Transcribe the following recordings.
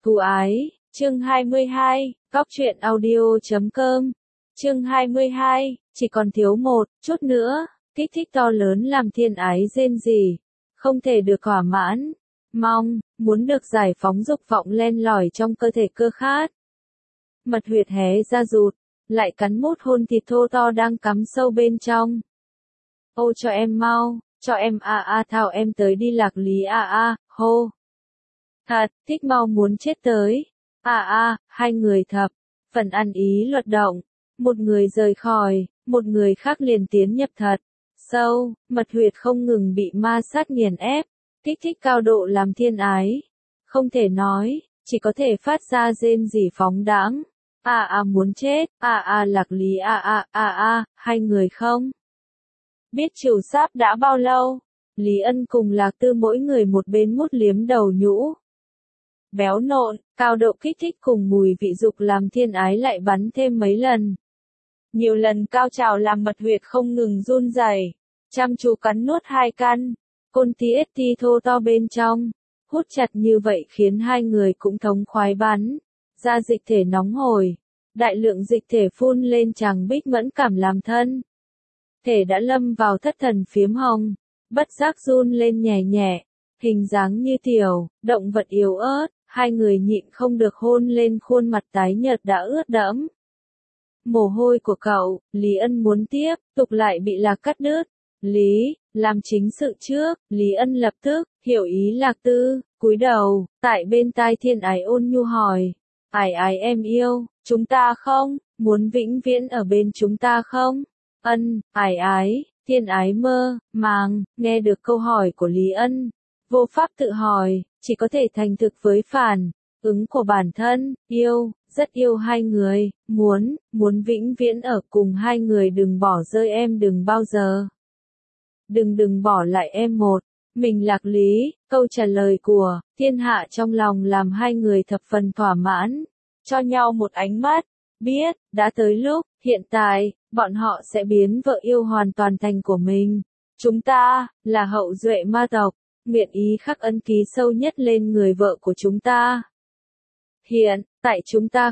Thù ái, chương 22, góc truyện audio.com. Chương 22, chỉ còn thiếu một chút nữa, kích thích to lớn làm thiên ái rên rỉ, không thể được thỏa mãn, muốn được giải phóng dục vọng len lỏi trong cơ thể cơ khát. Mật huyệt hé ra rụt, lại cắn mút hôn thịt thô to đang cắm sâu bên trong. Ô cho em mau, cho em thao em tới đi Lạc Lý hô. Thật, thích mau muốn chết tới. Hai người thập, phần ăn ý luật động. Một người rời khỏi, một người khác liền tiến nhập thật sâu, mật huyệt không ngừng bị ma sát nghiền ép, kích thích cao độ làm thiên ái. Không thể nói, chỉ có thể phát ra rên rỉ phóng đãng. Muốn chết, Lạc Lý hai người không biết trừ sáp đã bao lâu. Lý Ân cùng Lạc Tư mỗi người một bên mút liếm đầu nhũ. Béo nộn, cao độ kích thích cùng mùi vị dục làm thiên ái lại bắn thêm mấy lần. Nhiều lần cao trào làm mật huyệt không ngừng run rẩy, chăm chú cắn nuốt hai căn, côn TST thô to bên trong, hút chặt như vậy khiến hai người cũng thống khoái bắn, ra dịch thể nóng hổi, đại lượng dịch thể phun lên chàng bích mẫn cảm làm thân. Thể đã lâm vào thất thần phiếm hồng, bất giác run lên nhẹ nhẹ, hình dáng như tiểu, động vật yếu ớt, hai người nhịn không được hôn lên khuôn mặt tái nhợt đã ướt đẫm. Mồ hôi của cậu, Lý Ân muốn tiếp tục lại bị Lạc cắt đứt. Lý, làm chính sự trước, Lý Ân lập tức, hiểu ý Lạc Tư, cúi đầu, tại bên tai thiên ái ôn nhu hỏi. Ái em yêu, chúng ta không, muốn vĩnh viễn ở bên chúng ta không? Ân, ái, thiên ái mơ, màng, nghe được câu hỏi của Lý Ân. Vô pháp tự hỏi, chỉ có thể thành thực với phản ứng của bản thân, yêu, rất yêu hai người, muốn vĩnh viễn ở cùng hai người, đừng bỏ rơi em, đừng bao giờ. Đừng bỏ lại em một mình. Lạc Lý, câu trả lời của thiên hạ trong lòng làm hai người thập phần thỏa mãn, cho nhau một ánh mắt, biết, đã tới lúc, hiện tại, bọn họ sẽ biến vợ yêu hoàn toàn thành của mình. Chúng ta, là hậu duệ ma tộc, nguyện ý khắc ấn ký sâu nhất lên người vợ của chúng ta. Hiện tại chúng ta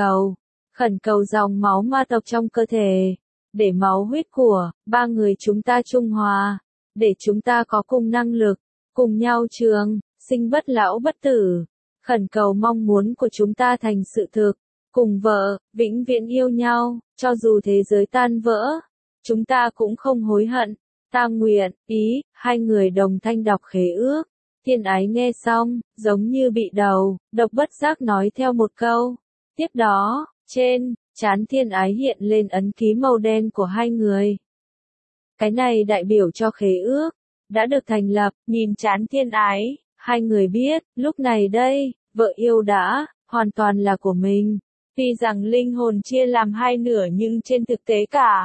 khẩn cầu dòng máu ma tộc trong cơ thể, để máu huyết của ba người chúng ta trung hòa, để chúng ta có cùng năng lực, cùng nhau trường sinh bất lão bất tử. Khẩn cầu mong muốn của chúng ta thành sự thực, cùng vợ vĩnh viễn yêu nhau, cho dù thế giới tan vỡ, chúng ta cũng không hối hận. Ta nguyện ý. Hai người đồng thanh đọc khế ước. Thiên ái nghe xong, giống như bị đầu độc bất giác nói theo một câu. Tiếp đó, trên trán thiên ái hiện lên ấn ký màu đen của hai người. Cái này đại biểu cho khế ước đã được thành lập. Nhìn trán thiên ái, hai người biết, lúc này đây, vợ yêu đã hoàn toàn là của mình. Tuy rằng linh hồn chia làm hai nửa nhưng trên thực tế cả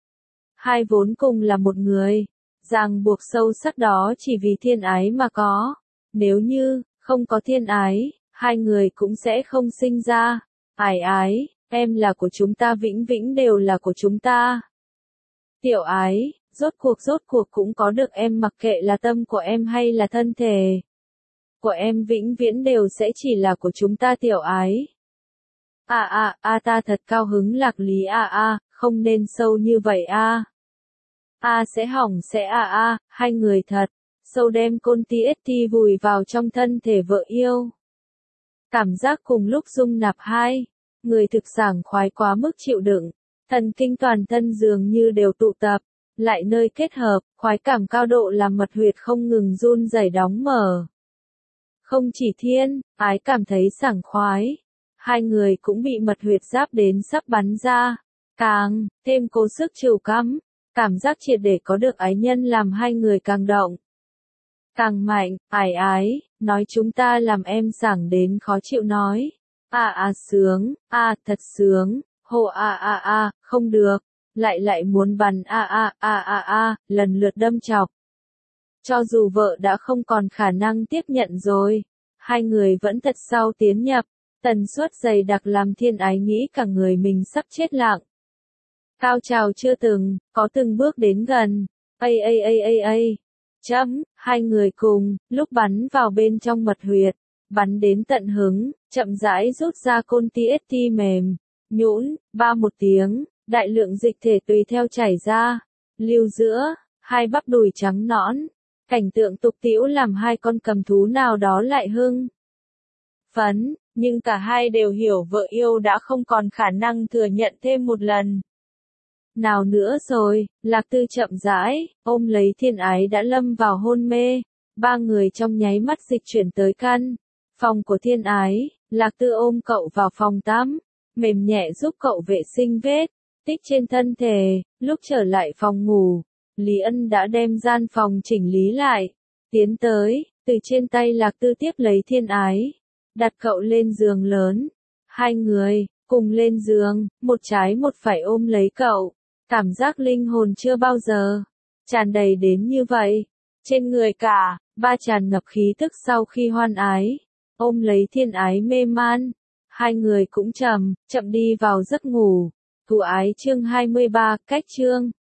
hai vốn cùng là một người. Ràng buộc sâu sắc đó chỉ vì thiên ái mà có. Nếu như không có thiên ái, hai người cũng sẽ không sinh ra. Ái, em là của chúng ta, vĩnh viễn đều là của chúng ta. Tiểu ái, rốt cuộc cũng có được em, mặc kệ là tâm của em hay là thân thể của em, vĩnh viễn đều sẽ chỉ là của chúng ta. Tiểu ái. Ta thật cao hứng. Lạc Lý không nên sâu như vậy sẽ hỏng sẽ hai người thật sâu đem côn TST vùi vào trong thân thể vợ yêu. Cảm giác cùng lúc dung nạp hai người thực sảng khoái quá mức chịu đựng, thần kinh toàn thân dường như đều tụ tập lại nơi kết hợp, khoái cảm cao độ làm mật huyệt không ngừng run rẩy đóng mở. Không chỉ thiên ái cảm thấy sảng khoái, hai người cũng bị mật huyệt giáp đến sắp bắn ra, càng thêm cố sức trìu cắm. Cảm giác triệt để có được ái nhân làm hai người càng động càng mạnh. Ái, nói chúng ta làm em sảng đến khó chịu nói. Sướng, thật sướng, hô không được, lại muốn bắn lần lượt đâm chọc. Cho dù vợ đã không còn khả năng tiếp nhận rồi, hai người vẫn thật sâu tiến nhập, tần suất dày đặc làm thiên ái nghĩ cả người mình sắp chết lặng. Cao trào chưa có từng bước đến gần. Hai người cùng lúc bắn vào bên trong mật huyệt, bắn đến tận hứng, chậm rãi rút ra côn TST mềm, nhũn, ba một tiếng, đại lượng dịch thể tùy theo chảy ra, lưu giữa, hai bắp đùi trắng nõn. Cảnh tượng tục tĩu làm hai con cầm thú nào đó lại hưng phấn, nhưng cả hai đều hiểu vợ yêu đã không còn khả năng thừa nhận thêm một lần. Nào nữa rồi, Lạc Tư chậm rãi, ôm lấy Thiên Ái đã lâm vào hôn mê. Ba người trong nháy mắt dịch chuyển tới căn phòng của Thiên Ái, Lạc Tư ôm cậu vào phòng tắm, mềm nhẹ giúp cậu vệ sinh vết tích trên thân thể. Lúc trở lại phòng ngủ, Lý Ân đã đem gian phòng chỉnh lý lại, tiến tới, từ trên tay Lạc Tư tiếp lấy Thiên Ái, đặt cậu lên giường lớn. Hai người cùng lên giường, một trái một phải ôm lấy cậu. Cảm giác linh hồn chưa bao giờ tràn đầy đến như vậy. Trên người cả ba tràn ngập khí tức sau khi hoan ái, ôm lấy Thiên Ái mê man. Hai người cũng chậm đi vào giấc ngủ. Thù ái chương 23, cách chương